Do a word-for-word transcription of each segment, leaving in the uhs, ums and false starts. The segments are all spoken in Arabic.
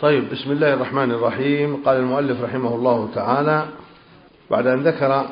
طيب، بسم الله الرحمن الرحيم. قال المؤلف رحمه الله تعالى بعد أن ذكر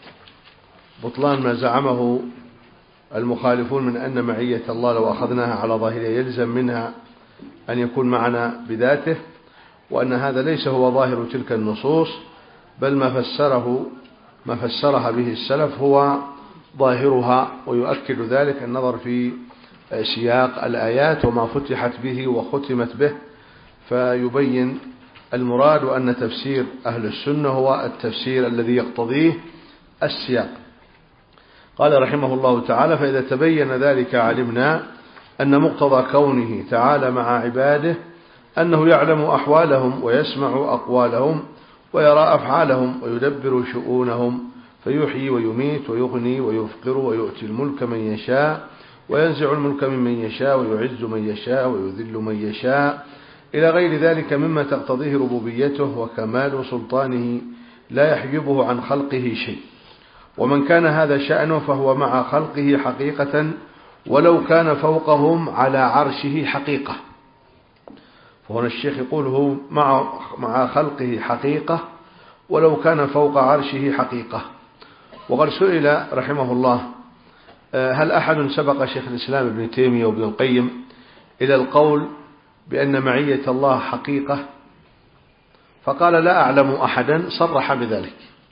بطلان ما زعمه المخالفون من أن معية الله لو أخذناها على ظاهرها يلزم منها أن يكون معنا بذاته، وأن هذا ليس هو ظاهر تلك النصوص، بل ما فسره ما فسرها به السلف هو ظاهرها، ويؤكد ذلك النظر في سياق الآيات وما فتحت به وختمت به، فيبين المراد، وأن تفسير أهل السنة هو التفسير الذي يقتضيه السياق. قال رحمه الله تعالى: فإذا تبين ذلك علمنا أن مقتضى كونه تعالى مع عباده أنه يعلم أحوالهم ويسمع أقوالهم ويرى أفعالهم ويدبر شؤونهم، فيحيي ويميت ويغني ويفقر ويؤتي الملك من يشاء وينزع الملك ممن يشاء ويعز من يشاء ويذل من يشاء إلى غير ذلك مما تقتضيه ربوبيته وكمال سلطانه لا يحجبه عن خلقه شيء. ومن كان هذا شأنه فهو مع خلقه حقيقة ولو كان فوقهم على عرشه حقيقة. فهنا الشيخ يقول هو مع مع خلقه حقيقة ولو كان فوق عرشه حقيقة. وقد سئل رحمه الله: هل أحد سبق شيخ الإسلام ابن تيمية وابن القيم إلى القول بأن معية الله حقيقة؟ فقال: لا أعلم أحدا صرح بذلك،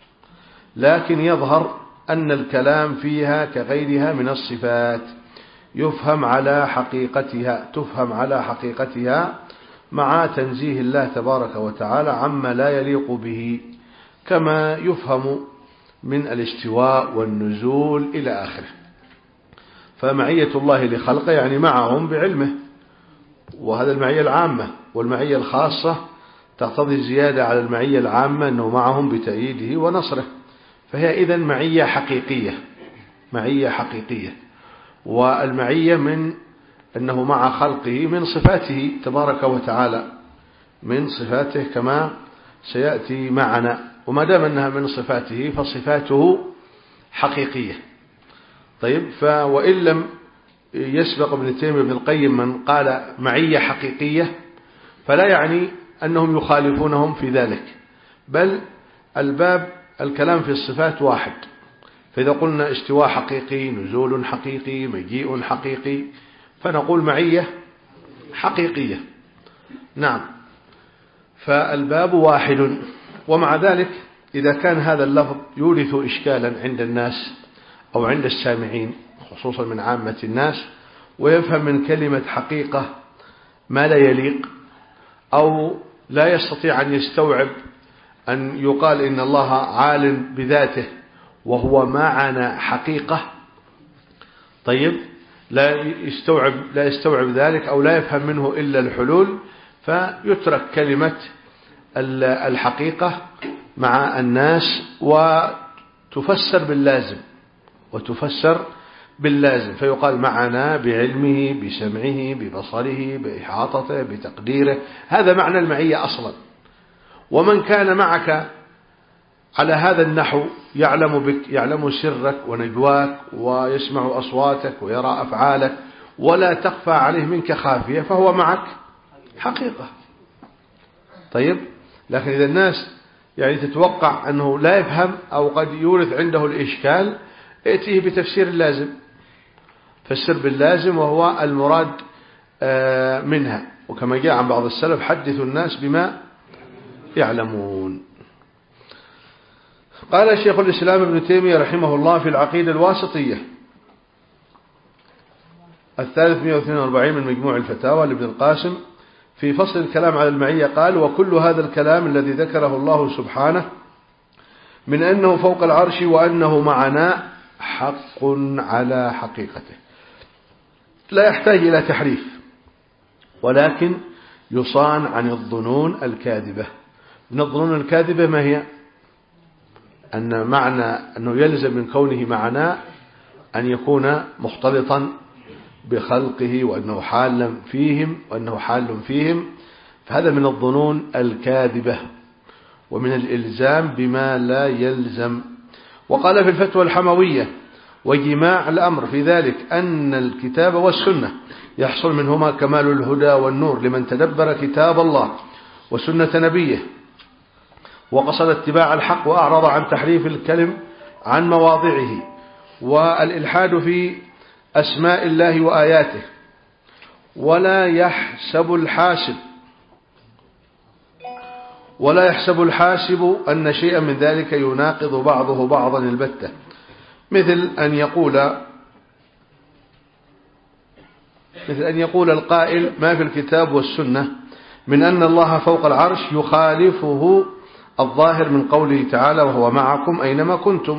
لكن يظهر أن الكلام فيها كغيرها من الصفات يفهم على حقيقتها تفهم على حقيقتها مع تنزيه الله تبارك وتعالى عما لا يليق به، كما يفهم من الاستواء والنزول إلى آخره. فمعية الله لخلقه يعني معهم بعلمه، وهذا المعية العامة، والمعية الخاصة تقتضي الزيادة على المعية العامة أنه معهم بتأييده ونصره، فهي إذن معية حقيقية معية حقيقية. والمعية من أنه مع خلقه من صفاته تبارك وتعالى، من صفاته كما سيأتي معنا، وما دام أنها من صفاته فصفاته حقيقية. طيب، وإن لم يسبق ابن تيمية ابن القيم من قال معية حقيقية فلا يعني أنهم يخالفونهم في ذلك، بل الباب الكلام في الصفات واحد. فإذا قلنا استواء حقيقي، نزول حقيقي، مجيء حقيقي، فنقول معية حقيقية. نعم، فالباب واحد. ومع ذلك إذا كان هذا اللفظ يورث إشكالا عند الناس أو عند السامعين خصوصا من عامة الناس، ويفهم من كلمة حقيقة ما لا يليق، أو لا يستطيع أن يستوعب أن يقال إن الله عالم بذاته وهو معنا حقيقة، طيب لا يستوعب لا يستوعب ذلك، أو لا يفهم منه إلا الحلول، فيترك كلمة الحقيقة مع الناس وتفسر باللازم وتفسر باللازم فيقال معنا بعلمه بسمعه ببصره بإحاطته بتقديره. هذا معنى المعية أصلا. ومن كان معك على هذا النحو يعلم بك، يعلم سرك ونجواك ويسمع أصواتك ويرى أفعالك ولا تخفى عليه منك خافية، فهو معك حقيقة. طيب، لكن إذا الناس يعني تتوقع أنه لا يفهم أو قد يورث عنده الإشكال، ائتيه بتفسير اللازم، فسر باللازم وهو المراد منها. وكما جاء عن بعض السلف: حدثوا الناس بما يعلمون. قال شيخ الإسلام ابن تيمية رحمه الله في العقيدة الواسطية الثالث مئة واثنين وأربعين من مجموع الفتاوى لابن القاسم في فصل الكلام على المعية قال: وكل هذا الكلام الذي ذكره الله سبحانه من أنه فوق العرش وأنه معنا حق على حقيقته، لا يحتاج إلى تحريف، ولكن يصان عن الظنون الكاذبة. من الظنون الكاذبة ما هي؟ أن معنى أنه يلزم من كونه معنا أن يكون مختلطا بخلقه وأنه حال فيهم وأنه حال فيهم، فهذا من الظنون الكاذبة ومن الإلزام بما لا يلزم. وقال في الفتوى الحموية: وجماع الأمر في ذلك أن الكتاب والسنة يحصل منهما كمال الهدى والنور لمن تدبر كتاب الله وسنة نبيه، وقصد اتباع الحق وأعرض عن تحريف الكلم عن مواضعه والإلحاد في أسماء الله وآياته. ولا يحسب الحاسب ولا يحسب الحاسب أن شيئا من ذلك يناقض بعضه بعضا البتة، مثل أن يقول مثل أن يقول القائل ما في الكتاب والسنة من أن الله فوق العرش يخالفه الظاهر من قوله تعالى وهو معكم أينما كنتم،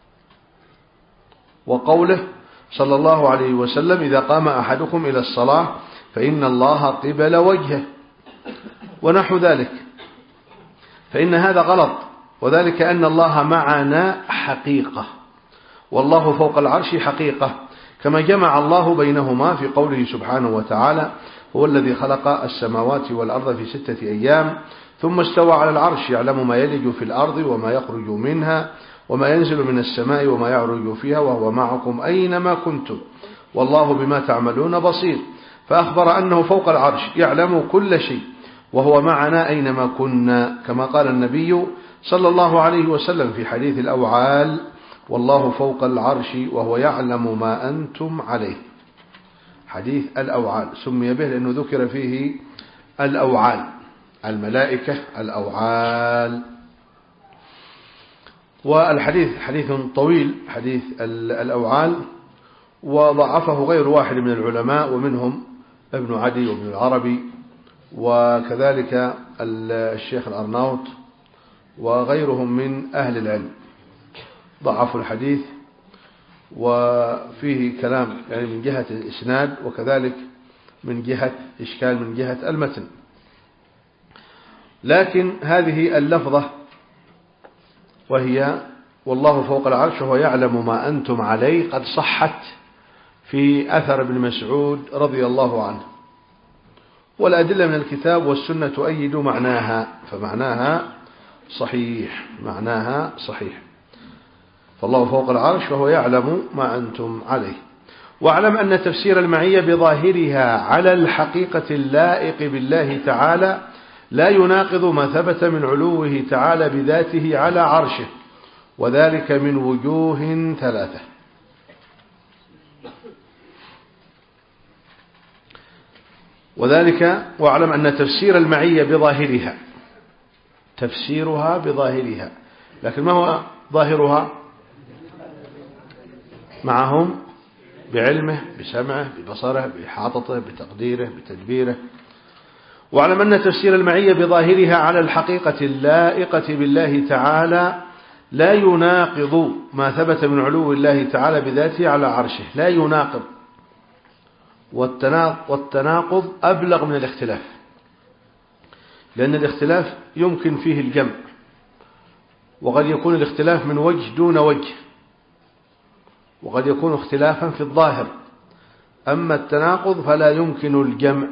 وقوله صلى الله عليه وسلم إذا قام أحدكم إلى الصلاة فإن الله قبل وجهه ونحو ذلك، فإن هذا غلط، وذلك أن الله معنا حقيقة والله فوق العرش حقيقة، كما جمع الله بينهما في قوله سبحانه وتعالى هو الذي خلق السماوات والأرض في ستة أيام ثم استوى على العرش يعلم ما يلج في الأرض وما يخرج منها وما ينزل من السماء وما يعرج فيها وهو معكم أينما كنتم والله بما تعملون بصير. فأخبر أنه فوق العرش يعلم كل شيء وهو معنا أينما كنا، كما قال النبي صلى الله عليه وسلم في حديث الأوعال والله فوق العرش وهو يعلم ما أنتم عليه. حديث الأوعال سمي به لأنه ذكر فيه الأوعال الملائكة الأوعال. والحديث حديث طويل حديث الأوعال، وضعفه غير واحد من العلماء ومنهم ابن عدي وابن العربي وكذلك الشيخ الأرناؤوط وغيرهم من أهل العلم ضعفوا الحديث، وفيه كلام يعني من جهة الإسناد وكذلك من جهة إشكال من جهة المتن. لكن هذه اللفظة وهي والله فوق العرش وهو يعلم ما أنتم عليه قد صحت في أثر ابن مسعود رضي الله عنه، والأدلة من الكتاب والسنة تؤيد معناها، فمعناها صحيح معناها صحيح فالله فوق العرش وهو يعلم ما أنتم عليه. واعلم أن تفسير المعية بظاهرها على الحقيقة اللائق بالله تعالى لا يناقض ما ثبت من علوه تعالى بذاته على عرشه، وذلك من وجوه ثلاثة. وذلك واعلم أن تفسير المعية بظاهرها تفسيرها بظاهرها، لكن ما هو ظاهرها؟ معهم بعلمه بسمعه ببصره بإحاطته بتقديره بتدبيره. واعلم أن تفسير المعية بظاهرها على الحقيقة اللائقة بالله تعالى لا يناقض ما ثبت من علو الله تعالى بذاته على عرشه، لا يناقض، والتناقض أبلغ من الاختلاف، لأن الاختلاف يمكن فيه الجمع، وقد يكون الاختلاف من وجه دون وجه، وقد يكون اختلافا في الظاهر. أما التناقض فلا يمكن الجمع،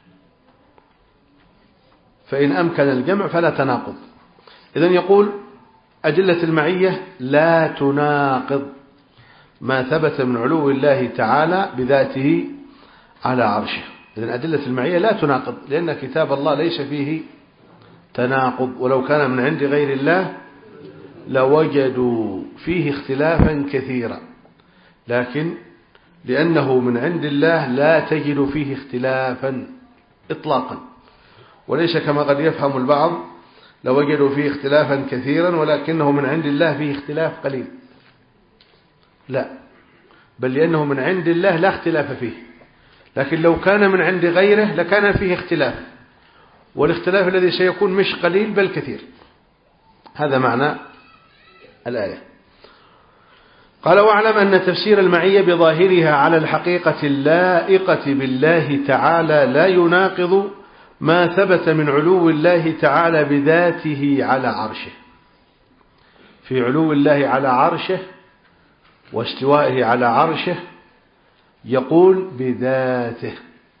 فإن أمكن الجمع فلا تناقض. إذن يقول أدلة المعية لا تناقض ما ثبت من علو الله تعالى بذاته على عرشه. إذن أدلة المعية لا تناقض، لأن كتاب الله ليس فيه تناقض، ولو كان من عند غير الله لوجدوا فيه اختلافا كثيرا، لكن لأنه من عند الله لا تجد فيه اختلافا إطلاقا، وليس كما قد يفهم البعض لوجدوا فيه اختلافا كثيرا ولكنه من عند الله فيه اختلاف قليل، لا، بل لأنه من عند الله لا اختلاف فيه، لكن لو كان من عند غيره لكان فيه اختلاف، والاختلاف الذي سيكون مش قليل بل كثير. هذا معنى الآية. قال واعلم أن تفسير المعية بظاهرها على الحقيقة اللائقة بالله تعالى لا يناقض ما ثبت من علو الله تعالى بذاته على عرشه. في علو الله على عرشه واستوائه على عرشه يقول بذاته،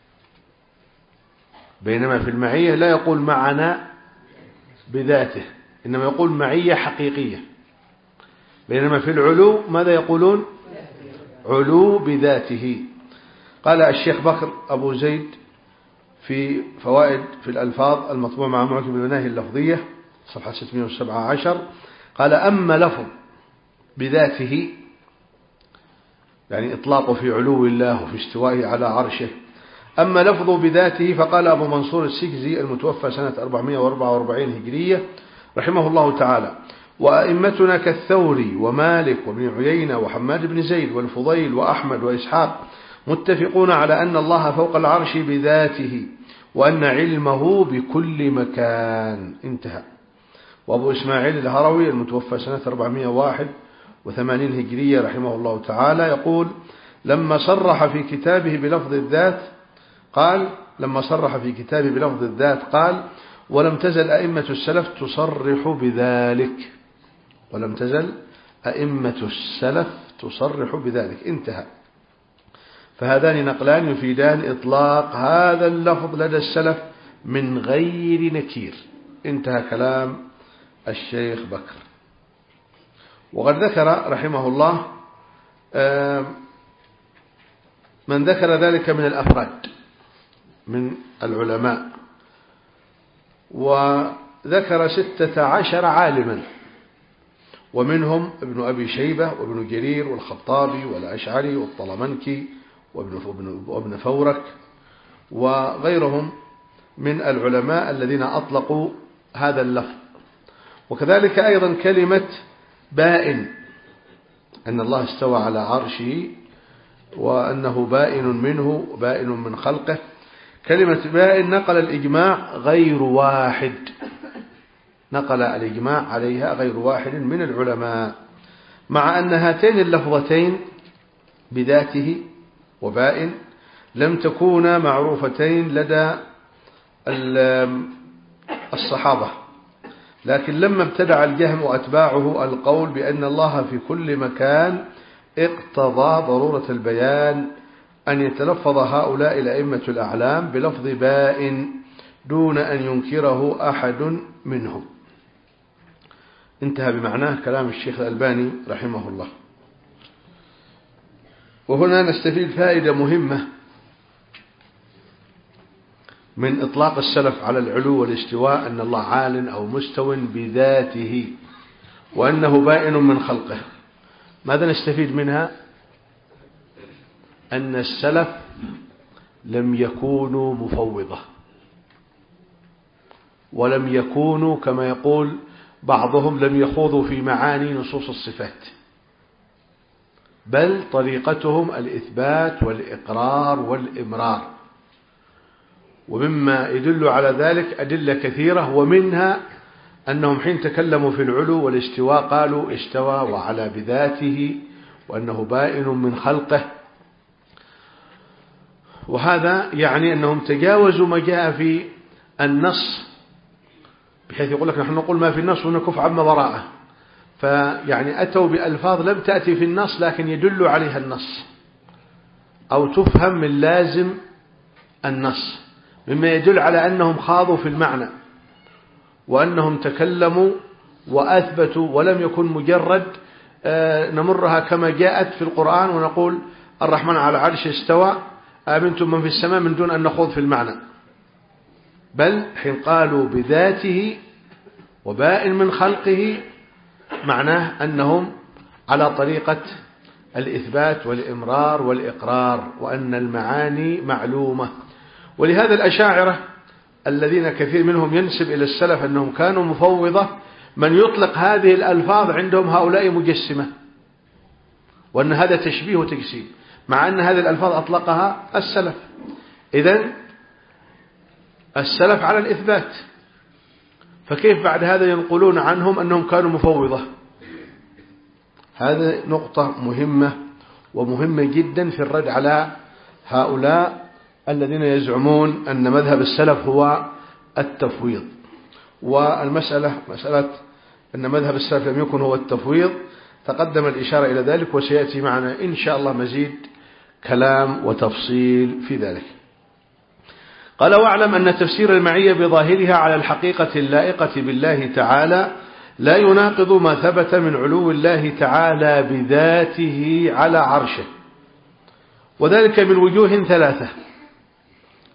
بينما في المعية لا يقول معنا بذاته، إنما يقول معية حقيقية. بينما في العلو ماذا يقولون؟ علو بذاته. قال الشيخ بكر أبو زيد في فوائد في الألفاظ المطبوع مع معجم المناهي اللفظية صفحة ستمائة وسبعة عشر قال: أما لفظ بذاته، يعني إطلاقه في علو الله وفي استوائه على عرشه. أما لفظه بذاته فقال أبو منصور السكزي المتوفى سنة أربعمائة وأربعة وأربعين هجرية رحمه الله تعالى: وأئمتنا كالثوري ومالك وابن عيينة وحماد بن زيد والفضيل وأحمد وإسحاق متفقون على أن الله فوق العرش بذاته، وأن علمه بكل مكان. انتهى. وأبو إسماعيل الهروي المتوفى سنة أربعمائة وواحد وثمانين هجرية رحمه الله تعالى يقول: لما صرح في كتابه بلفظ الذات قال لما صرح في كتابه بلفظ الذات قال: ولم تزل أئمة السلف تصرح بذلك ولم تزل أئمة السلف تصرح بذلك. انتهى. فهذان نقلان يفيدان إطلاق هذا اللفظ لدى السلف من غير نكير. انتهى كلام الشيخ بكر. وقد ذكر رحمه الله من ذكر ذلك من الأفراد من العلماء، وذكر ستة عشر عالما، ومنهم ابن أبي شيبة وابن جرير والخطابي والأشعري والطلمنكي وابن فورك وغيرهم من العلماء الذين أطلقوا هذا اللفظ. وكذلك أيضا كلمة بائن، أن الله استوى على عرشه وأنه بائن منه بائن من خلقه. كلمة بائن نقل الإجماع غير واحد نقل الإجماع عليها غير واحد من العلماء، مع أن هاتين اللفظتين بذاته وبائن لم تكونا معروفتين لدى الصحابة، لكن لما ابتدع الجهم وأتباعه القول بأن الله في كل مكان اقتضى ضرورة البيان أن يتلفظ هؤلاء الأئمة الأعلام بلفظ بائن دون أن ينكره أحد منهم. انتهى بمعناه كلام الشيخ الألباني رحمه الله. وهنا نستفيد فائدة مهمة من إطلاق السلف على العلو والاستواء، أن الله عال أو مستو بذاته وأنه بائن من خلقه. ماذا نستفيد منها؟ أن السلف لم يكونوا مفوضة، ولم يكونوا كما يقول بعضهم لم يخوضوا في معاني نصوص الصفات، بل طريقتهم الإثبات والإقرار والإمرار. ومما يدل على ذلك أدلة كثيرة، ومنها أنهم حين تكلموا في العلو والاستواء قالوا استوى وعلى بذاته وأنه بائن من خلقه. وهذا يعني أنهم تجاوزوا ما جاء في النص، بحيث يقول لك نحن نقول ما في النص ونكف عما وراءه، فيعني أتوا بألفاظ لم تأتي في النص لكن يدل عليها النص، أو تفهم من لازم النص، مما يدل على أنهم خاضوا في المعنى وأنهم تكلموا وأثبتوا، ولم يكن مجرد نمرها كما جاءت في القرآن ونقول الرحمن على عرش استوى آمنتم من في السماء من دون أن نخوض في المعنى، بل حين قالوا بذاته وبائن من خلقه معناه أنهم على طريقة الإثبات والإمرار والإقرار، وأن المعاني معلومة. ولهذا الأشاعرة الذين كثير منهم ينسب إلى السلف أنهم كانوا مفوضة، من يطلق هذه الألفاظ عندهم هؤلاء مجسمة، وأن هذا تشبيه وتجسيم، مع أن هذه الألفاظ أطلقها السلف. إذن السلف على الإثبات، فكيف بعد هذا ينقلون عنهم أنهم كانوا مفوضة؟ هذه نقطة مهمة ومهمة جدا في الرد على هؤلاء الذين يزعمون أن مذهب السلف هو التفويض. والمسألة مسألة أن مذهب السلف لم يكن هو التفويض تقدم الإشارة إلى ذلك، وسيأتي معنا إن شاء الله مزيد كلام وتفصيل في ذلك. قال: واعلم أن تفسير المعية بظاهرها على الحقيقة اللائقة بالله تعالى لا يناقض ما ثبت من علو الله تعالى بذاته على عرشه، وذلك من وجوه ثلاثة.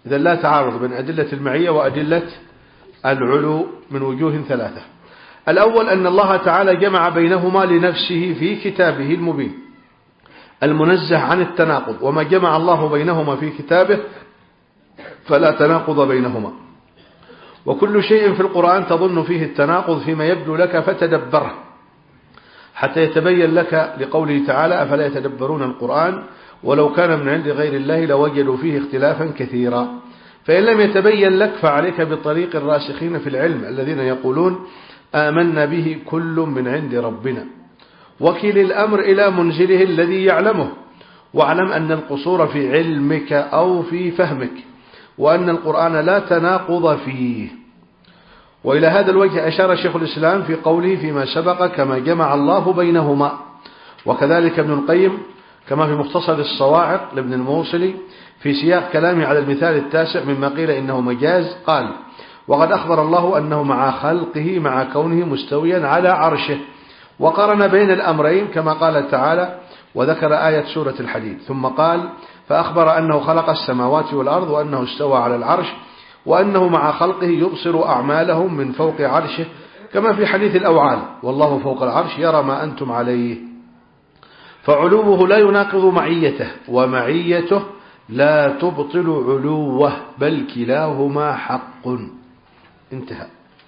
إذا لا تعارض بين أدلة المعية وأدلة العلو من وجوه ثلاثة. الأول أن الله تعالى جمع بينهما لنفسه في كتابه المبين المنزه عن التناقض، وما جمع الله بينهما في كتابه فلا تناقض بينهما. وكل شيء في القرآن تظن فيه التناقض فيما يبدو لك فتدبره حتى يتبين لك، لقوله تعالى أفلا يتدبرون القرآن ولو كان من عند غير الله لوجدوا فيه اختلافا كثيرا. فإن لم يتبين لك فعليك بطريق الراسخين في العلم الذين يقولون آمنا به كل من عند ربنا، وكل الأمر إلى منزله الذي يعلمه، واعلم أن القصور في علمك أو في فهمك، وأن القرآن لا تناقض فيه. وإلى هذا الوجه أشار شيخ الإسلام في قوله فيما سبق كما جمع الله بينهما. وكذلك ابن القيم كما في مختصر الصواعق لابن الموصلي في سياق كلامه على المثال التاسع مما قيل إنه مجاز قال وقد أخبر الله أنه مع خلقه مع كونه مستويا على عرشه، وقارن بين الأمرين كما قال تعالى وذكر آية سورة الحديد، ثم قال فأخبر أنه خلق السماوات والأرض وأنه استوى على العرش وأنه مع خلقه يبصر أعمالهم من فوق عرشه كما في حديث الأوعال والله فوق العرش يرى ما أنتم عليه. فعلوه لا يناقض معيته، ومعيته لا تبطل علوه، بل كلاهما حق. انتهى.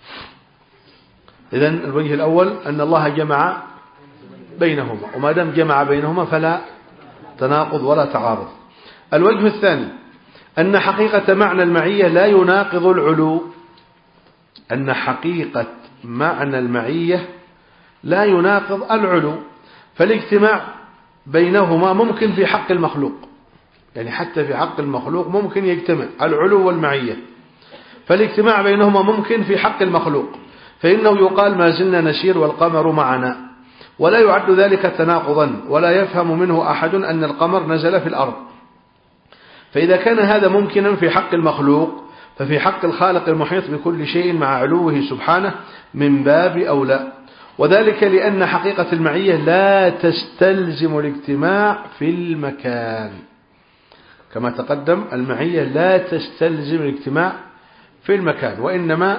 إذن الوجه الأول أن الله جمع بينهما، وما دام جمع بينهما فلا تناقض ولا تعارض. الوجه الثاني أن حقيقة معنى المعية لا يناقض العلو، أن حقيقة معنى المعية لا يناقض العلو، فالاجتماع بينهما ممكن في حق المخلوق، يعني حتى في حق المخلوق ممكن يجتمع العلو والمعية، فالاجتماع بينهما ممكن في حق المخلوق، فإنه يقال ما زلنا نسير والقمر معنا، ولا يعد ذلك تناقضا، ولا يفهم منه أحد أن القمر نزل في الأرض. فإذا كان هذا ممكنا في حق المخلوق ففي حق الخالق المحيط بكل شيء مع علوه سبحانه من باب أولى، وذلك لأن حقيقة المعية لا تستلزم الاجتماع في المكان، كما تقدم المعية لا تستلزم الاجتماع في المكان، وإنما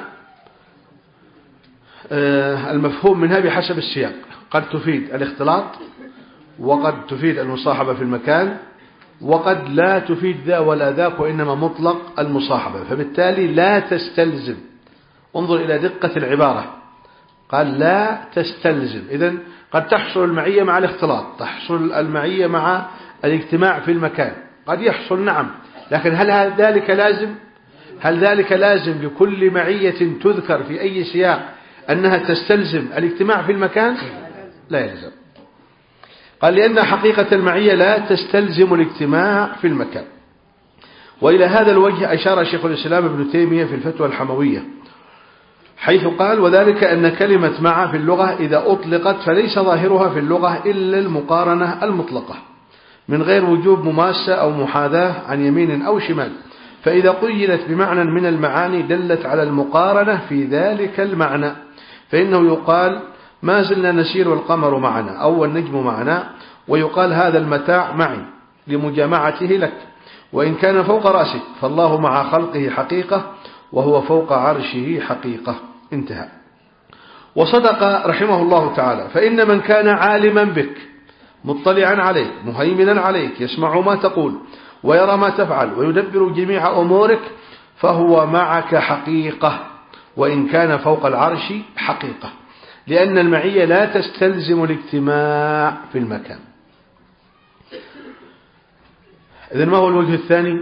المفهوم منها بحسب السياق، قد تفيد الاختلاط وقد تفيد المصاحبة في المكان وقد لا تفيد ذا ولا ذاك، وإنما مطلق المصاحبة، فبالتالي لا تستلزم. انظر إلى دقة العبارة، قال لا تستلزم. إذن قد تحصل المعية مع الاختلاط، تحصل المعية مع الاجتماع في المكان، قد يحصل نعم، لكن هل ذلك لازم؟ هل ذلك لازم لكل معية تذكر في أي سياق أنها تستلزم الاجتماع في المكان؟ لا يلزم. قال لأن حقيقة المعية لا تستلزم الاجتماع في المكان. وإلى هذا الوجه أشار شيخ الإسلام ابن تيمية في الفتوى الحموية حيث قال وذلك أن كلمة مع في اللغة إذا أطلقت فليس ظاهرها في اللغة إلا المقارنة المطلقة من غير وجوب مماسة أو محاذاة عن يمين أو شمال، فإذا قيدت بمعنى من المعاني دلت على المقارنة في ذلك المعنى، فإنه يقال ما زلنا نسير والقمر معنا أو النجم معنا، ويقال هذا المتاع معي لمجامعته لك، وإن كان فوق رأسك فالله مع خلقه حقيقة وهو فوق عرشه حقيقة. انتهى. وصدق رحمه الله تعالى، فإن من كان عالما بك مطلعا عليك مهيمنا عليك يسمع ما تقول ويرى ما تفعل ويدبر جميع أمورك فهو معك حقيقة، وإن كان فوق العرش حقيقة، لأن المعية لا تستلزم الاجتماع في المكان. إذن ما هو الوجه الثاني؟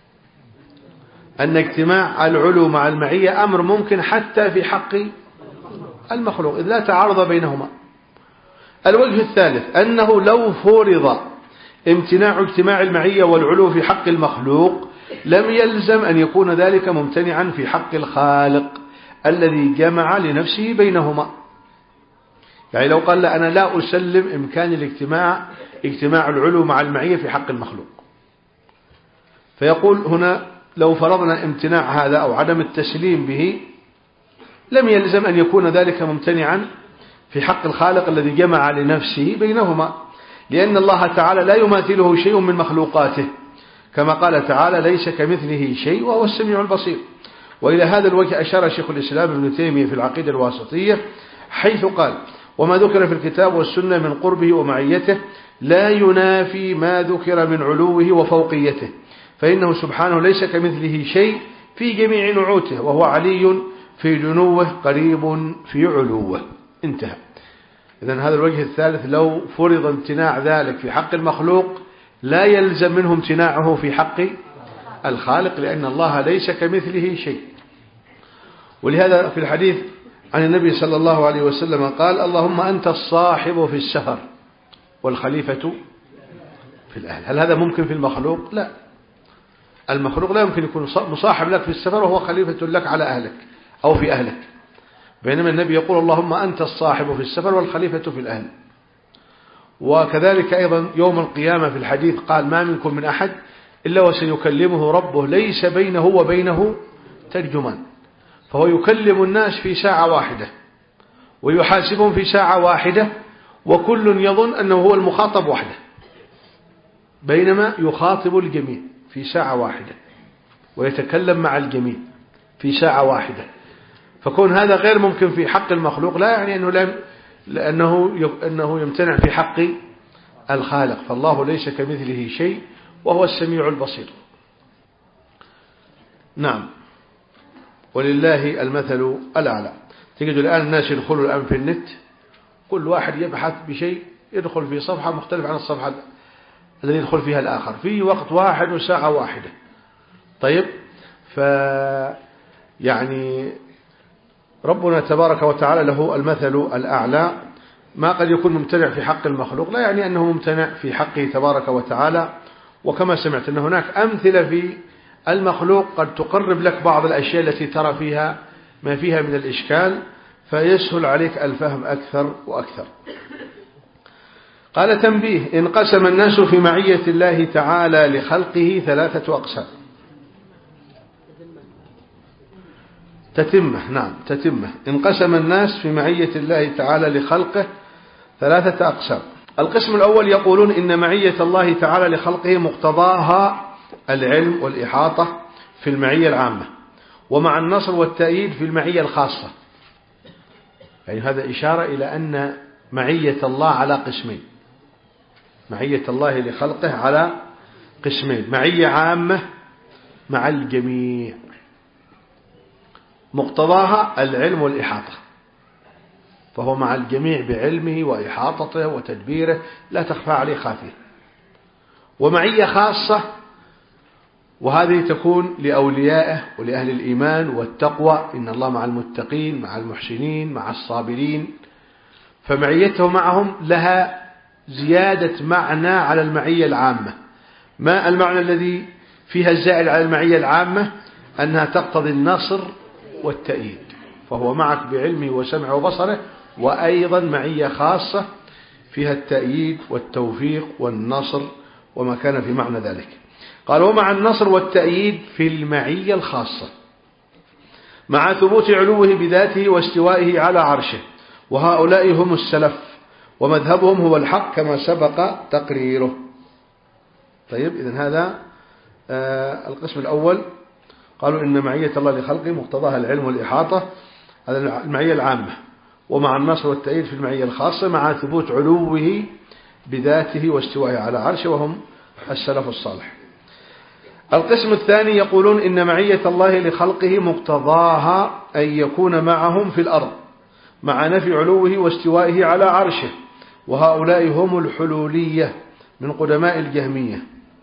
أن اجتماع العلو مع المعية أمر ممكن حتى في حق المخلوق إذ لا تعارض بينهما. الوجه الثالث أنه لو فرض امتناع اجتماع المعية والعلو في حق المخلوق لم يلزم أن يكون ذلك ممتنعا في حق الخالق الذي جمع لنفسه بينهما. يعني لو قال لا أنا لا أسلم إمكان الاجتماع اجتماع العلو مع المعية في حق المخلوق، فيقول هنا لو فرضنا امتناع هذا أو عدم التسليم به لم يلزم أن يكون ذلك ممتنعا في حق الخالق الذي جمع لنفسه بينهما، لأن الله تعالى لا يماثله شيء من مخلوقاته كما قال تعالى ليس كمثله شيء وهو السميع البصير. وإلى هذا الوجه أشار شيخ الإسلام ابن تيمية في العقيدة الواسطية حيث قال وما ذكر في الكتاب والسنة من قربه ومعيته لا ينافي ما ذكر من علوه وفوقيته، فإنه سبحانه ليس كمثله شيء في جميع نعوته، وهو علي في دنوه قريب في علوه. انتهى. إذن هذا الوجه الثالث لو فرض امتناع ذلك في حق المخلوق لا يلزم منه امتناعه في حق الخالق، لأن الله ليس كمثله شيء. ولهذا في الحديث عن النبي صلى الله عليه وسلم قال اللهم أنت الصاحب في السفر والخليفة في الأهل. هل هذا ممكن في المخلوق؟ لا، المخلوق لا يمكن يكون مصاحب لك في السفر وهو خليفة لك على أهلك أو في أهلك، بينما النبي يقول اللهم أنت الصاحب في السفر والخليفة في الأهل. وكذلك أيضا يوم القيامة في الحديث قال ما منكم من أحد إلا وسيكلمه ربه ليس بينه وبينه ترجمان، فهو يكلم الناس في ساعة واحدة ويحاسبهم في ساعة واحدة، وكل يظن أنه هو المخاطب وحده، بينما يخاطب الجميع في ساعة واحدة ويتكلم مع الجميع في ساعة واحدة. فكون هذا غير ممكن في حق المخلوق لا يعني أنه, لا لأنه أنه يمتنع في حق الخالق، فالله ليس كمثله شيء وهو السميع البصير. نعم، ولله المثل الأعلى. تجد الآن الناس يدخلوا الآن في النت، كل واحد يبحث بشيء يدخل في صفحة مختلفة عن الصفحة الذي يدخل فيها الآخر في وقت واحد وساعة واحدة. طيب، ف يعني ربنا تبارك وتعالى له المثل الأعلى، ما قد يكون ممتنع في حق المخلوق لا يعني أنه ممتنع في حقه تبارك وتعالى. وكما سمعت أن هناك أمثلة في المخلوق قد تقرب لك بعض الأشياء التي ترى فيها ما فيها من الإشكال، فيسهل عليك الفهم أكثر وأكثر. قال تنبيه: انقسم الناس في معية الله تعالى لخلقه ثلاثة أقسام. تتمة، نعم تتمة. انقسم الناس في معية الله تعالى لخلقه ثلاثة أقسام. القسم الأول يقولون إن معية الله تعالى لخلقه مقتضاها العلم والإحاطة في المعية العامة، ومع النصر والتأييد في المعية الخاصة. يعني هذا إشارة إلى أن معية الله على قسمين، معية الله لخلقه على قسمين: معية عامة مع الجميع مقتضاها العلم والإحاطة، فهو مع الجميع بعلمه وإحاطته وتدبيره لا تخفى عليه خافية. ومعية خاصة، وهذه تكون لأوليائه ولأهل الإيمان والتقوى، إن الله مع المتقين مع المحسنين مع الصابرين، فمعيته معهم لها زيادة معنى على المعية العامة. ما المعنى الذي فيها الزائد على المعية العامة؟ أنها تقتضي النصر والتأييد، فهو معك بعلمه وسمعه وبصره، وأيضا معية خاصة فيها التأييد والتوفيق والنصر وما كان في معنى ذلك. قال: ومع النصر والتأييد في المعية الخاصة مع ثبوت علوه بذاته واستوائه على عرشه، وهؤلاء هم السلف ومذهبهم هو الحق كما سبق تقريره. طيب، إذن هذا آه القسم الأول. قالوا إن معية الله لخلقه مقتضاها العلم والإحاطة، هذا المعية العامة، ومع النصر والتأييد في المعية الخاصة مع ثبوت علوه بذاته واستوائه على عرشه، وهم السلف الصالح. القسم الثاني يقولون إن معية الله لخلقه مقتضاها أن يكون معهم في الأرض مع نفي علوه واستوائه على عرشه، وهؤلاء هم الحلولية من قدماء الجهمية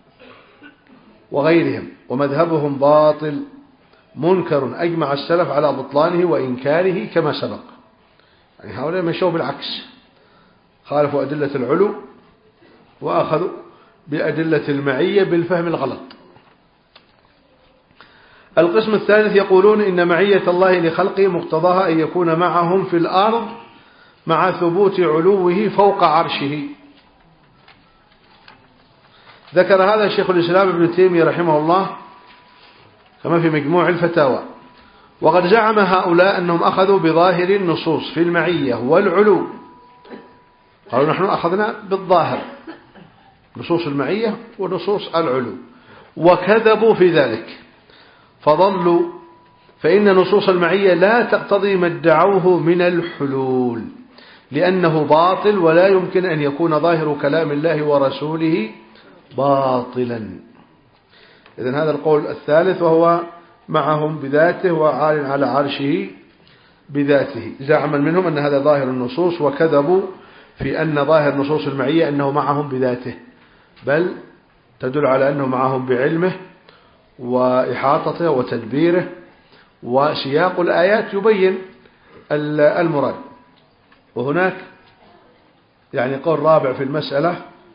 وغيرهم، ومذهبهم باطل منكر أجمع السلف على بطلانه وإنكاره كما سبق. يعني هؤلاء مشوا بالعكس، خالفوا أدلة العلو وأخذوا بأدلة المعية بالفهم الغلط. القسم الثالث يقولون إن معية الله لخلقه مقتضاها أن يكون معهم في الأرض مع ثبوت علوه فوق عرشه. ذكر هذا شيخ الإسلام ابن تيمية رحمه الله كما في مجموع الفتاوى. وقد زعم هؤلاء أنهم أخذوا بظاهر النصوص في المعية والعلو، قالوا نحن أخذنا بالظاهر نصوص المعية ونصوص العلو، وكذبوا في ذلك فضلوا، فإن نصوص المعية لا تقتضي ما ادعوه من الحلول، لأنه باطل ولا يمكن أن يكون ظاهر كلام الله ورسوله باطلا. إذن هذا القول الثالث، وهو معهم بذاته وعال على عرشه بذاته. زعما منهم أن هذا ظاهر النصوص، وكذبوا في أن ظاهر نصوص المعية أنه معهم بذاته، بل تدل على أنه معهم بعلمه وإحاطته وتدبيره، وسياق الآيات يبين المراد. وهناك يعني قول رابع في المسألة،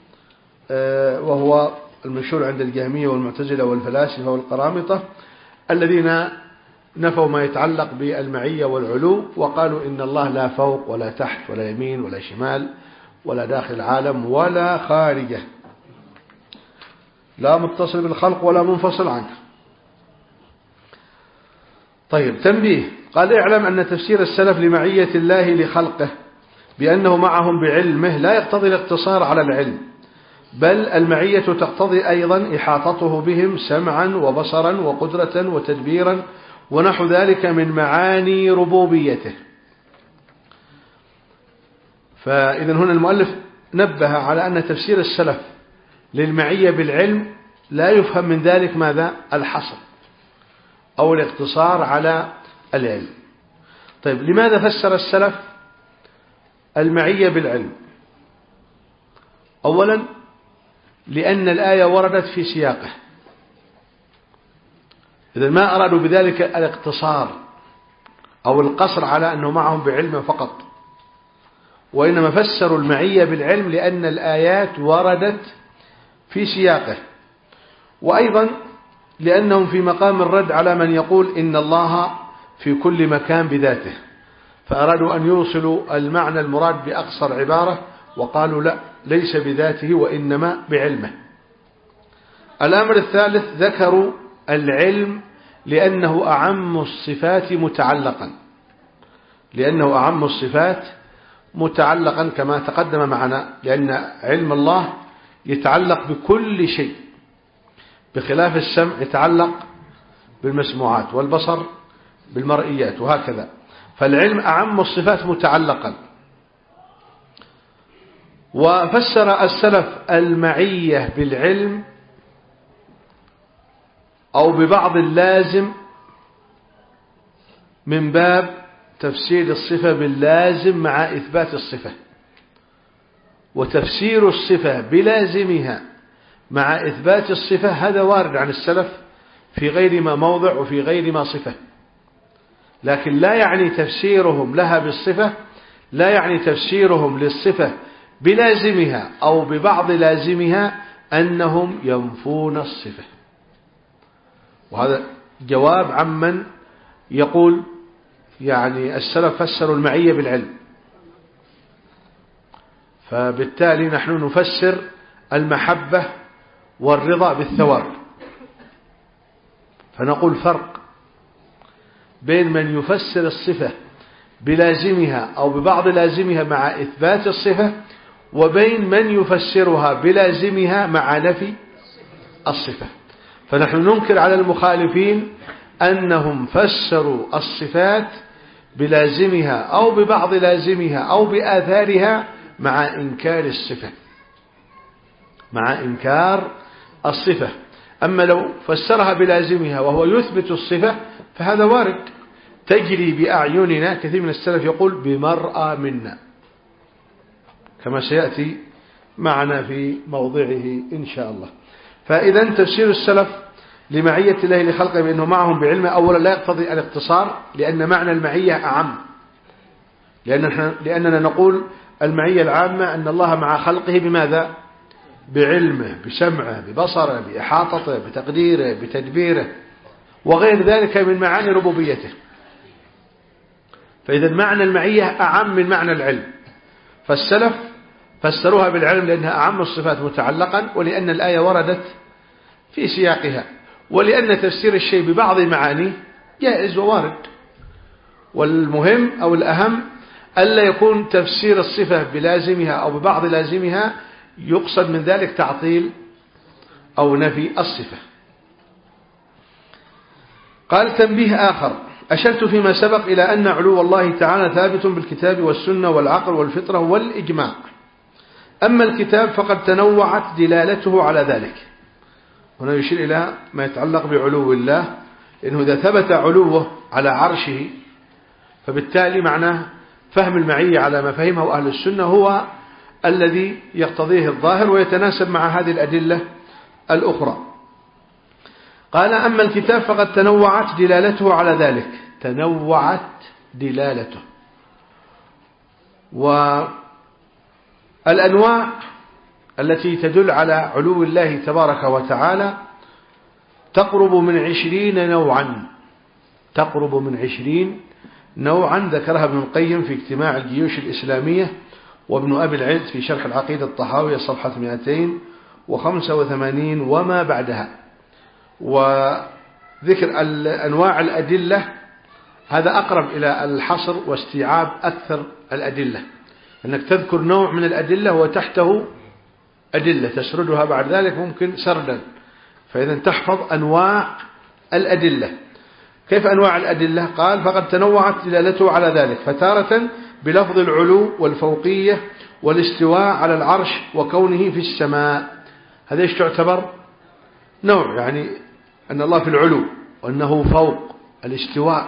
وهو المشهور عند الجهمية والمعتزلة والفلاسفة والقرامطة الذين نفوا ما يتعلق بالمعية والعلو، وقالوا إن الله لا فوق ولا تحت ولا يمين ولا شمال ولا داخل العالم ولا خارجه، لا متصل بالخلق ولا منفصل عنه. طيب، تنبيه. قال: اعلم أن تفسير السلف لمعية الله لخلقه بأنه معهم بعلمه لا يقتضي الاقتصار على العلم، بل المعية تقتضي أيضا إحاطته بهم سمعا وبصرا وقدرة وتدبيرا ونحو ذلك من معاني ربوبيته. فإذا هنا المؤلف نبه على أن تفسير السلف للمعية بالعلم لا يفهم من ذلك ماذا؟ الحصر أو الاقتصار على العلم. طيب، لماذا فسر السلف المعية بالعلم؟ أولا، لأن الآية وردت في سياقه، إذا ما أرادوا بذلك الاقتصار أو القصر على أنه معهم بعلم فقط، وإنما فسروا المعية بالعلم لأن الآيات وردت في سياقه. وأيضا لأنهم في مقام الرد على من يقول إن الله في كل مكان بذاته، فأرادوا أن يوصلوا المعنى المراد بأقصر عبارة، وقالوا لا، ليس بذاته وإنما بعلمه. الأمر الثالث، ذكروا العلم لأنه أعم الصفات متعلقا، لأنه أعم الصفات متعلقا كما تقدم معنا، لأن علم الله يتعلق بكل شيء، بخلاف السمع يتعلق بالمسموعات والبصر بالمرئيات وهكذا، فالعلم أعم الصفات متعلقا. وفسر السلف المعية بالعلم أو ببعض اللازم من باب تفسير الصفة باللازم مع إثبات الصفة، وتفسير الصفة بلازمها مع إثبات الصفة هذا وارد عن السلف في غير ما موضع وفي غير ما صفة، لكن لا يعني تفسيرهم لها بالصفة، لا يعني تفسيرهم للصفة بلازمها أو ببعض لازمها أنهم ينفون الصفة. وهذا جواب عمن يقول يعني السلف فسروا المعية بالعلم، فبالتالي نحن نفسر المحبة والرضا بالثواب، فنقول فرق بين من يفسر الصفة بلازمها أو ببعض لازمها مع إثبات الصفة، وبين من يفسرها بلازمها مع نفي الصفة. فنحن ننكر على المخالفين أنهم فسروا الصفات بلازمها أو ببعض لازمها أو بآثارها مع إنكار الصفة، مع إنكار الصفة. أما لو فسرها بلازمها وهو يثبت الصفة فهذا وارد، تجري بأعيننا. كثير من السلف يقول بمرأى منا، كما سيأتي معنا في موضعه إن شاء الله. فإذا تفسير السلف لمعية الله لخلقه بأنه معهم بعلمه أولا لا يقتضي الاقتصار، لأن معنى المعية أعم، لأننا, لأننا نقول المعية العامة أن الله مع خلقه بماذا؟ بعلمه، بسمعه، ببصره، بإحاطته، بتقديره، بتدبيره وغير ذلك من معاني ربوبيته. فإذا معنى المعية أعم من معنى العلم، فالسلف فسروها بالعلم لأنها أعم الصفات متعلقا، ولأن الآية وردت في سياقها، ولأن تفسير الشيء ببعض معانيه جائز ووارد. والمهم أو الأهم ألا يكون تفسير الصفة بلازمها أو ببعض لازمها يقصد من ذلك تعطيل أو نفي الصفة. قال تنبيه آخر: أشرت فيما سبق إلى أن علو الله تعالى ثابت بالكتاب والسنة والعقل والفطرة والإجماع. أما الكتاب فقد تنوعت دلالته على ذلك. هنا يشير إلى ما يتعلق بعلو الله، إنه إذا ثبت علوه على عرشه فبالتالي معناه فهم المعية على ما فهمه أهل السنة هو الذي يقتضيه الظاهر ويتناسب مع هذه الأدلة الأخرى. قال: أما الكتاب فقد تنوعت دلالته على ذلك. تنوعت دلالته. والأنواع التي تدل على علو الله تبارك وتعالى تقرب من عشرين نوعا تقرب من عشرين نوعا ذكرها ابن القيم في اجتماع الجيوش الإسلامية، وابن أبي العز في شرح العقيدة الطحاوية صفحة مئتين وخمسة وثمانين وما بعدها. وذكر أنواع الأدلة هذا أقرب إلى الحصر واستيعاب أكثر الأدلة، أنك تذكر نوع من الأدلة وتحته أدلة تسردها بعد ذلك ممكن سردا، فإذا تحفظ أنواع الأدلة. كيف أنواع الأدلة؟ قال: فقد تنوعت دلالته على ذلك، فتارة بلفظ العلو والفوقية والاستواء على العرش وكونه في السماء. هذا ايش تعتبر؟ نوع، يعني أن الله في العلو وأنه فوق الاستواء،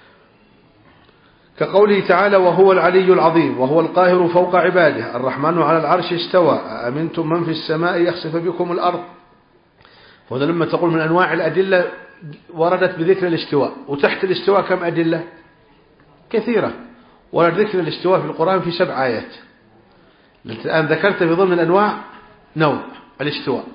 كقوله تعالى: وهو العلي العظيم وهو القاهر فوق عباده الرحمن على العرش استوى أأمنتم من في السماء يخسف بكم الأرض. وهذا لما تقول من أنواع الأدلة وردت بذكر الاستواء، وتحت الاستواء كم أدلة كثيرة، ورد ذكر الاستواء في القرآن في سبع آيات. الآن ذكرت في ضمن الأنواع نوع الاستواء.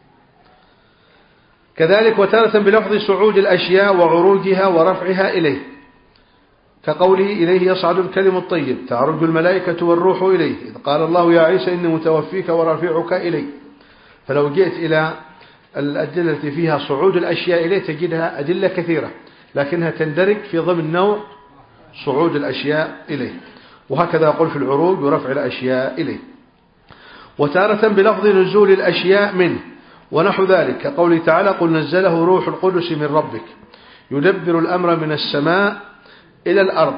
كذلك وتارة بلفظ صعود الأشياء وعروجها ورفعها إليه، كقوله: إليه يصعد الكلم الطيب تعرج الملائكة والروح إليه إذ قال الله يا عيسى إني متوفيك ورافعك إليه. فلو جئت إلى الأدلة التي فيها صعود الأشياء إليه تجدها أدلة كثيرة، لكنها تندرج في ضمن نوع صعود الأشياء إليه. وهكذا يقول في العروج ورفع الأشياء إليه. وتارة بلفظ نزول الأشياء منه ونحو ذلك، كقوله تعالى: قل نزله روح القدس من ربك يدبر الأمر من السماء إلى الأرض.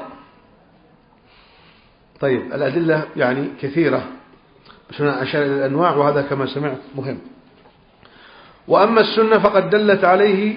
طيب، الأدلة يعني كثيرة، بس هنا أشار إلى الأنواع، وهذا كما سمعت مهم. وأما السنة فقد دلت عليه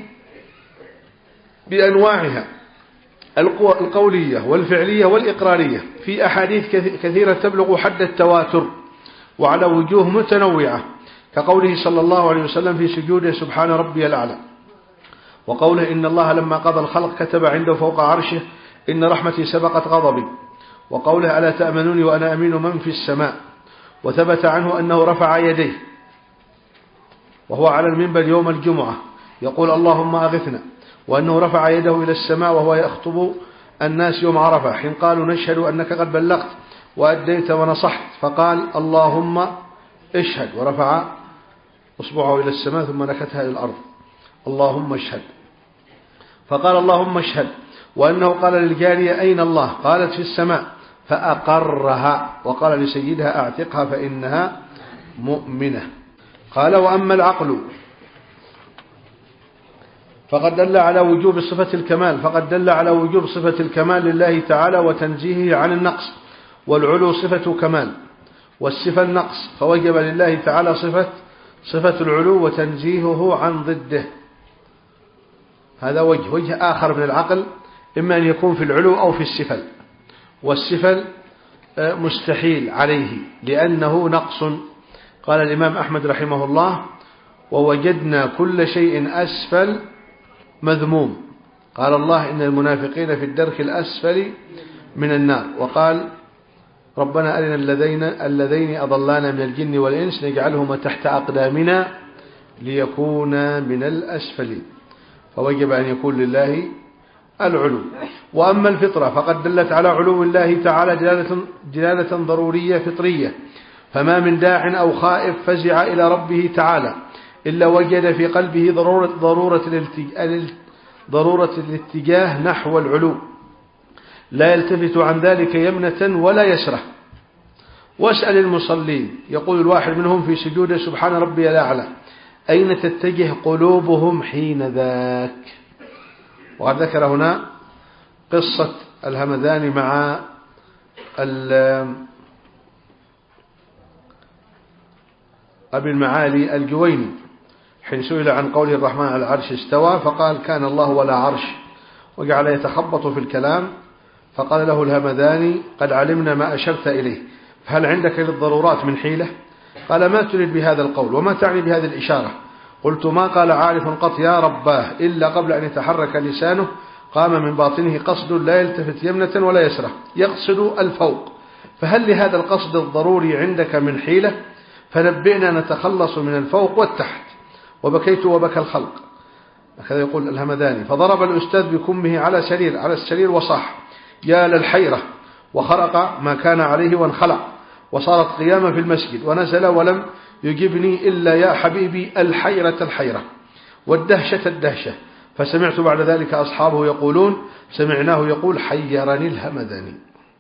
بأنواعها القولية والفعلية والإقرارية في أحاديث كثيرة تبلغ حد التواتر وعلى وجوه متنوعة، كقوله صلى الله عليه وسلم في سجوده: سبحان ربي الأعلى، وقوله: إن الله لما قضى الخلق كتب عنده فوق عرشه: إن رحمتي سبقت غضبي، وقوله: ألا تأمنوني وأنا أمين من في السماء. وثبت عنه أنه رفع يديه وهو على المنبر يوم الجمعة يقول: اللهم أغثنا، وأنه رفع يده إلى السماء وهو يخطب الناس يوم عرفة حين قالوا: نشهد أنك قد بلغت وأديت ونصحت، فقال: اللهم اشهد، ورفع أصبعه إلى السماء ثم نكتها إلى الأرض: اللهم اشهد، فقال: اللهم اشهد. وأنه قال للجارية: أين الله؟ قالت: في السماء، فأقرها، وقال لسيدها: أعتقها فإنها مؤمنة. قال: وأما العقل فقد دل على وجوب صفة الكمال فقد دل على وجوب صفة الكمال لله تعالى وتنزيهه عن النقص، والعلو صفة كمال والصفة النقص، فوجب لله تعالى صفة صفة العلو وتنزيهه عن ضده. هذا وجه وجه آخر من العقل، إما أن يكون في العلو أو في السفل، والسفل مستحيل عليه لأنه نقص. قال الإمام أحمد رحمه الله: ووجدنا كل شيء أسفل مذموم. قال الله: إن المنافقين في الدرك الأسفل من النار. وقال: ربنا أرنا الذين الذين أضلانا من الجن والإنس نجعلهما تحت أقدامنا ليكونا من الأسفلين. فوجب أن يكون لله العلو. وأما الفطرة فقد دلت على علو الله تعالى دلالة, دلالة ضرورية فطرية، فما من داع أو خائف فزع إلى ربه تعالى إلا وجد في قلبه ضرورة, ضرورة, ضرورة الاتجاه نحو العلو، لا يلتفت عن ذلك يمنة ولا يسرة. واسأل المصلين، يقول الواحد منهم في سجوده: سبحان ربي الأعلى، أين تتجه قلوبهم حين ذاك؟ وقد ذكر هنا قصة الهمذاني مع أبي المعالي الجويني حين سئل عن قوله الرحمن على العرش استوى فقال كان الله ولا عرش، وجعل يتخبط في الكلام، فقال له الهمذاني قد علمنا ما أشرت إليه، فهل عندك للضرورات من حيلة؟ قال ما تريد بهذا القول وما تعني بهذه الإشارة؟ قلت ما قال عارف قط يا رباه إلا قبل أن يتحرك لسانه قام من باطنه قصد لا يلتفت يمنة ولا يسرة يقصد الفوق، فهل لهذا القصد الضروري عندك من حيلة؟ فنبئنا نتخلص من الفوق والتحت. وبكيت وبكى الخلق. هكذا يقول الهمذاني. فضرب الأستاذ بكمه على سرير على السرير وصاح يا للحيرة، وخرق ما كان عليه وانخلع، وصارت قيامة في المسجد، ونزل ولم يجبني إلا يا حبيبي الحيرة الحيرة والدهشة الدهشة. فسمعت بعد ذلك أصحابه يقولون سمعناه يقول حيرني الهمذاني.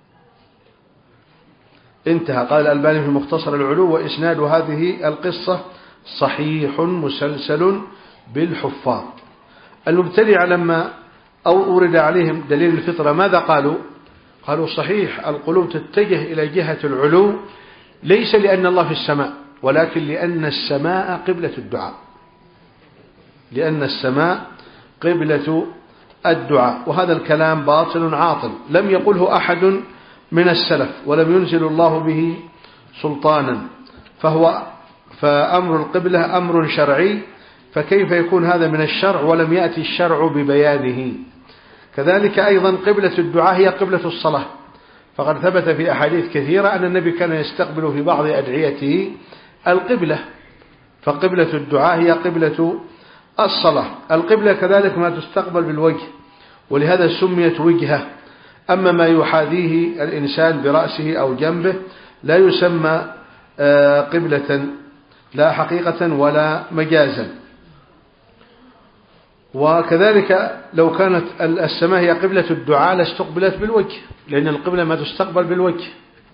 انتهى. قال الألباني في مختصر العلو وإسناد هذه القصة صحيح مسلسل بالحفاظ. المبتدع لما أو أورد عليهم دليل الفطرة ماذا قالوا؟ قالوا صحيح القلوب تتجه إلى جهة العلو ليس لأن الله في السماء، ولكن لأن السماء قبلة الدعاء، لأن السماء قبلة الدعاء. وهذا الكلام باطل عاطل لم يقله أحد من السلف ولم ينزل الله به سلطانا، فهو فأمر القبلة أمر شرعي، فكيف يكون هذا من الشرع ولم يأتي الشرع ببيانه؟ كذلك أيضا قبلة الدعاء هي قبلة الصلاة، فقد ثبت في أحاديث كثيرة أن النبي كان يستقبل في بعض أدعيته القبلة، فقبلة الدعاء هي قبلة الصلاة. القبلة كذلك ما تستقبل بالوجه، ولهذا سميت وجهة. أما ما يحاذيه الإنسان برأسه أو جنبه لا يسمى قبلة لا حقيقة ولا مجازا. وكذلك لو كانت السماء هي قبلة الدعاء لاستقبلت بالوجه، لأن القبلة ما تستقبل بالوجه.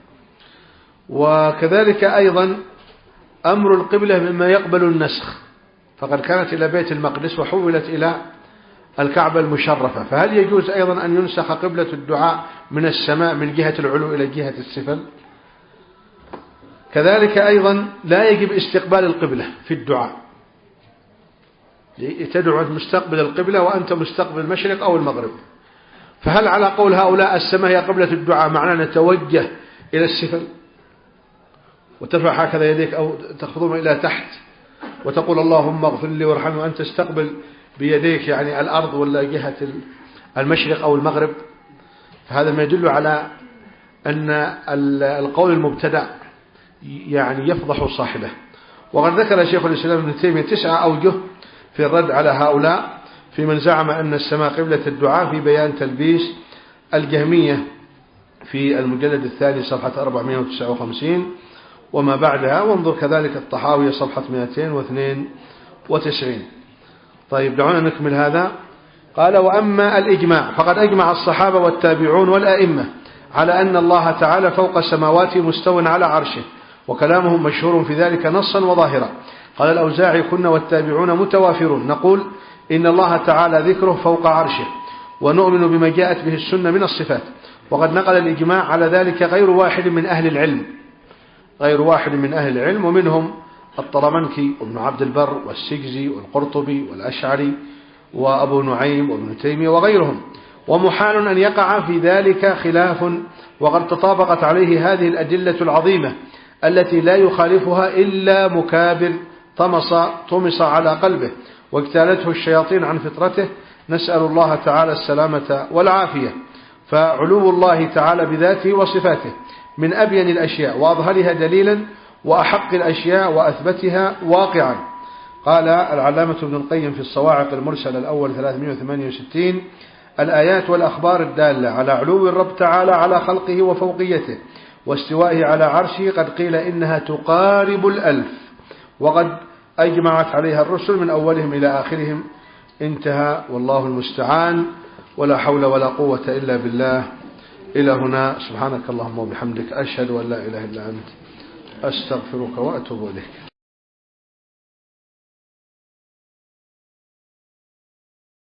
وكذلك أيضا أمر القبلة مما يقبل النسخ، فقد كانت إلى بيت المقدس وحولت إلى الكعبة المشرفة، فهل يجوز أيضا أن ينسخ قبلة الدعاء من السماء من جهة العلو إلى جهة السفل؟ كذلك أيضا لا يجب استقبال القبلة في الدعاء، تدعو مستقبل القبلة وأنت مستقبل المشرق أو المغرب، فهل على قول هؤلاء السماء هي قبلة الدعاء معناه نتوجه إلى السفل وترفع هكذا يديك أو تخفضهم إلى تحت وتقول اللهم اغفر لي وارحمني وأنت تستقبل بيديك يعني الأرض ولا جهة المشرق أو المغرب؟ فهذا ما يدل على أن القول المبتدع يعني يفضح صاحبه. وقد ذكر شيخ الإسلام ابن تيمية تسعة أوجه في الرد على هؤلاء في من زعم أن السماء قبلة الدعاء في بيان تلبيس الجهمية في المجلد الثاني صفحة أربعمائة وتسعة وخمسين وما بعدها، وانظر كذلك الطحاوية صفحة مئتين واثنين وتسعين. طيب دعونا نكمل هذا. قال وأما الإجماع فقد أجمع الصحابة والتابعون والأئمة على أن الله تعالى فوق سماواته مستو على عرشه، وكلامهم مشهور في ذلك نصا وظاهرا. قال الأوزاعي كنا والتابعون متوافرون نقول إن الله تعالى ذكره فوق عرشه، ونؤمن بما جاءت به السنة من الصفات. وقد نقل الإجماع على ذلك غير واحد من أهل العلم غير واحد من أهل العلم ومنهم الطرمنكي وابن عبد البر والسجزي والقرطبي والأشعري وأبو نعيم وابن تيمية وغيرهم. ومحال أن يقع في ذلك خلاف، وقد تطابقت عليه هذه الأدلة العظيمة التي لا يخالفها إلا مكابر طمس, طمس على قلبه واجتالته الشياطين عن فطرته، نسأل الله تعالى السلامة والعافية. فعلو الله تعالى بذاته وصفاته من أبين الأشياء وأظهرها دليلا وأحق الأشياء وأثبتها واقعا. قال العلامة ابن القيم في الصواعق المرسل الأول ثلاثمائة وثمانية وستين الآيات والأخبار الدالة على علو الرب تعالى على خلقه وفوقيته واستوائه على عرشه قد قيل إنها تقارب الألف، وقد أجمعت عليها الرسل من أولهم إلى آخرهم. انتهى والله المستعان، ولا حول ولا قوة إلا بالله. إلى هنا سبحانك اللهم وبحمدك أشهد أن لا إله إلا أنت أستغفرك وأتوب إليك.